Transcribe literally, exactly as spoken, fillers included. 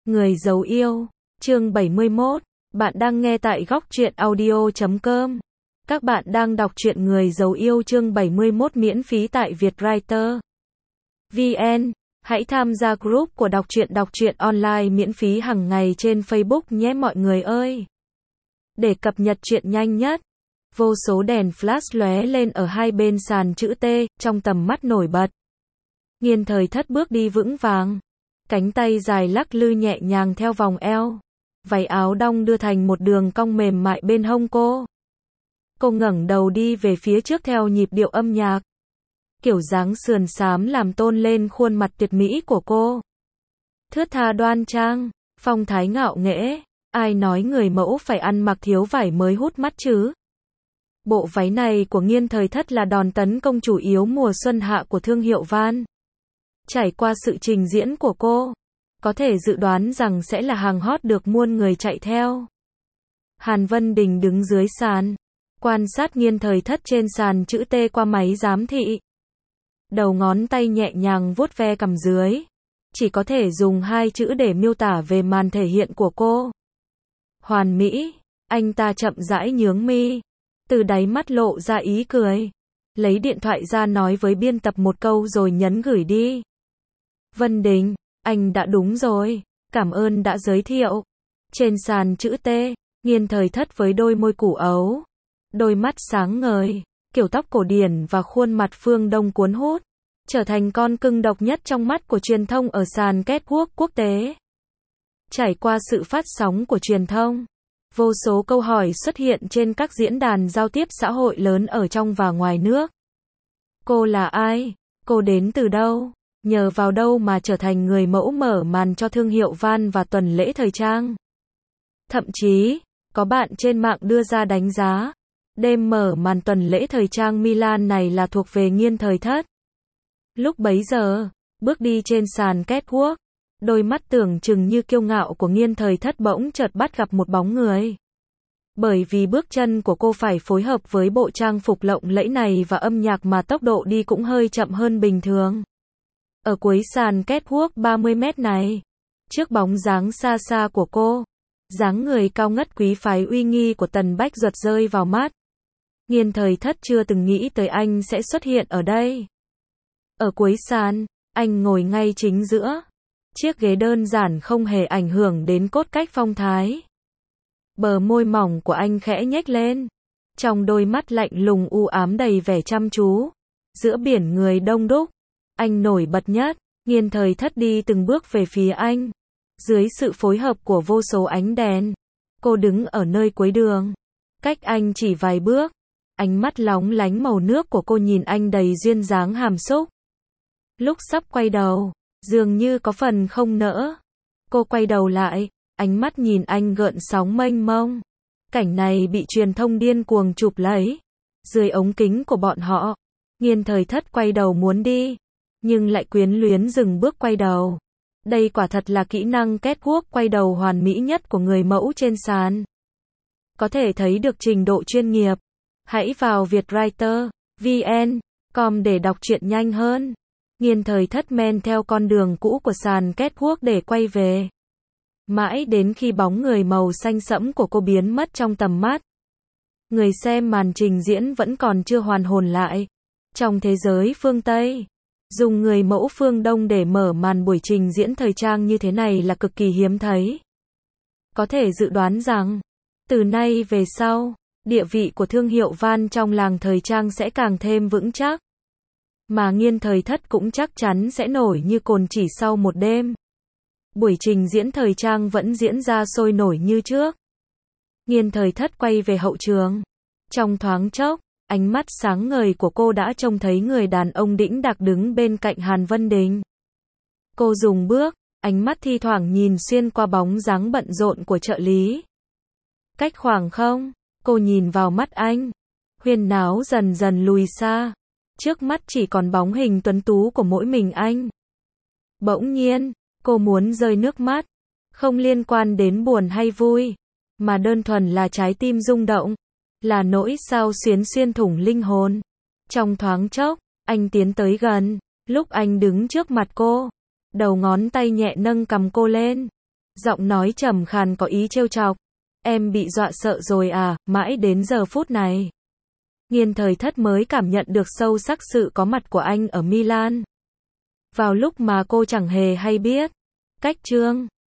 Người giấu yêu, chương bảy mươi mốt, bạn đang nghe tại góc truyện audio chấm com. Các bạn đang đọc truyện Người giấu yêu chương bảy mươi mốt miễn phí tại Vietwriter chấm vn. Hãy tham gia group của đọc truyện đọc truyện online miễn phí hàng ngày trên Facebook nhé mọi người ơi. Để cập nhật truyện nhanh nhất, vô số đèn flash lóe lên ở hai bên sàn chữ T, trong tầm mắt nổi bật. Nghiên Thời Thất bước đi vững vàng, cánh tay dài lắc lư nhẹ nhàng theo vòng eo, váy áo đong đưa thành một đường cong mềm mại bên hông cô. Cô ngẩng đầu đi về phía trước theo nhịp điệu âm nhạc. Kiểu dáng sườn xám làm tôn lên khuôn mặt tuyệt mỹ của cô. Thướt tha đoan trang, phong thái ngạo nghễ, ai nói người mẫu phải ăn mặc thiếu vải mới hút mắt chứ? Bộ váy này của Nghiên Thời Thất là đòn tấn công chủ yếu mùa xuân hạ của thương hiệu Van. Trải qua sự trình diễn của cô, có thể dự đoán rằng sẽ là hàng hot được muôn người chạy theo. Hàn Vân Đình đứng dưới sàn, quan sát Nghiên Thời Thất trên sàn chữ T qua máy giám thị. Đầu ngón tay nhẹ nhàng vuốt ve cằm dưới. Chỉ có thể dùng hai chữ để miêu tả về màn thể hiện của cô. Hoàn mỹ, anh ta chậm rãi nhướng mi, từ đáy mắt lộ ra ý cười. Lấy điện thoại ra nói với biên tập một câu rồi nhấn gửi đi. Vân Đình, anh đã đúng rồi, cảm ơn đã giới thiệu. Trên sàn chữ T, Nghiên Thời Thất với đôi môi củ ấu, đôi mắt sáng ngời, kiểu tóc cổ điển và khuôn mặt phương Đông cuốn hút, trở thành con cưng độc nhất trong mắt của truyền thông ở sàn catwalk quốc tế. Trải qua sự phát sóng của truyền thông, vô số câu hỏi xuất hiện trên các diễn đàn giao tiếp xã hội lớn ở trong và ngoài nước. Cô là ai? Cô đến từ đâu? Nhờ vào đâu mà trở thành người mẫu mở màn cho thương hiệu Van và tuần lễ thời trang? Thậm chí, có bạn trên mạng đưa ra đánh giá, đêm mở màn tuần lễ thời trang Milan này là thuộc về Nghiên Thời Thất. Lúc bấy giờ, bước đi trên sàn catwalk, đôi mắt tưởng chừng như kiêu ngạo của Nghiên Thời Thất bỗng chợt bắt gặp một bóng người. Bởi vì bước chân của cô phải phối hợp với bộ trang phục lộng lẫy này và âm nhạc mà tốc độ đi cũng hơi chậm hơn bình thường. Ở cuối sàn catwalk ba mươi mét này, trước bóng dáng xa xa của cô, dáng người cao ngất quý phái uy nghi của Tần Bách Duật rơi vào mắt. Nghiên Thời Thất chưa từng nghĩ tới anh sẽ xuất hiện ở đây. Ở cuối sàn, anh ngồi ngay chính giữa. Chiếc ghế đơn giản không hề ảnh hưởng đến cốt cách phong thái. Bờ môi mỏng của anh khẽ nhếch lên. Trong đôi mắt lạnh lùng u ám đầy vẻ chăm chú. Giữa biển người đông đúc, anh nổi bật nhất. Nghiên Thời Thất đi từng bước về phía anh. Dưới sự phối hợp của vô số ánh đèn, cô đứng ở nơi cuối đường, cách anh chỉ vài bước. Ánh mắt lóng lánh màu nước của cô nhìn anh đầy duyên dáng hàm xúc. Lúc sắp quay đầu, dường như có phần không nỡ. Cô quay đầu lại, ánh mắt nhìn anh gợn sóng mênh mông. Cảnh này bị truyền thông điên cuồng chụp lấy. Dưới ống kính của bọn họ, Nghiên Thời Thất quay đầu muốn đi, nhưng lại quyến luyến dừng bước quay đầu. Đây quả thật là kỹ năng catwalk quay đầu hoàn mỹ nhất của người mẫu trên sàn. Có thể thấy được trình độ chuyên nghiệp. Hãy vào Vietwriter chấm vn com để đọc truyện nhanh hơn. Nghiên Thời Thất men theo con đường cũ của sàn catwalk để quay về. Mãi đến khi bóng người màu xanh sẫm của cô biến mất trong tầm mắt. Người xem màn trình diễn vẫn còn chưa hoàn hồn lại. Trong thế giới phương Tây, dùng người mẫu phương Đông để mở màn buổi trình diễn thời trang như thế này là cực kỳ hiếm thấy. Có thể dự đoán rằng, từ nay về sau, địa vị của thương hiệu Van trong làng thời trang sẽ càng thêm vững chắc. Mà Nghiên Thời Thất cũng chắc chắn sẽ nổi như cồn chỉ sau một đêm. Buổi trình diễn thời trang vẫn diễn ra sôi nổi như trước. Nghiên Thời Thất quay về hậu trường. Trong thoáng chốc, ánh mắt sáng ngời của cô đã trông thấy người đàn ông đĩnh đạc đứng bên cạnh Hàn Vân Đình. Cô dừng bước, ánh mắt thi thoảng nhìn xuyên qua bóng dáng bận rộn của trợ lý. Cách khoảng không, cô nhìn vào mắt anh. Huyên náo dần dần lùi xa. Trước mắt chỉ còn bóng hình tuấn tú của mỗi mình anh. Bỗng nhiên, cô muốn rơi nước mắt. Không liên quan đến buồn hay vui, mà đơn thuần là trái tim rung động. Là nỗi sao xuyến xuyên thủng linh hồn. Trong thoáng chốc, anh tiến tới gần. Lúc anh đứng trước mặt cô, đầu ngón tay nhẹ nâng cằm cô lên. Giọng nói trầm khàn có ý trêu chọc. Em bị dọa sợ rồi à, mãi đến giờ phút này. Nghiên Thời Thất mới cảm nhận được sâu sắc sự có mặt của anh ở Milan. Vào lúc mà cô chẳng hề hay biết. Cách chương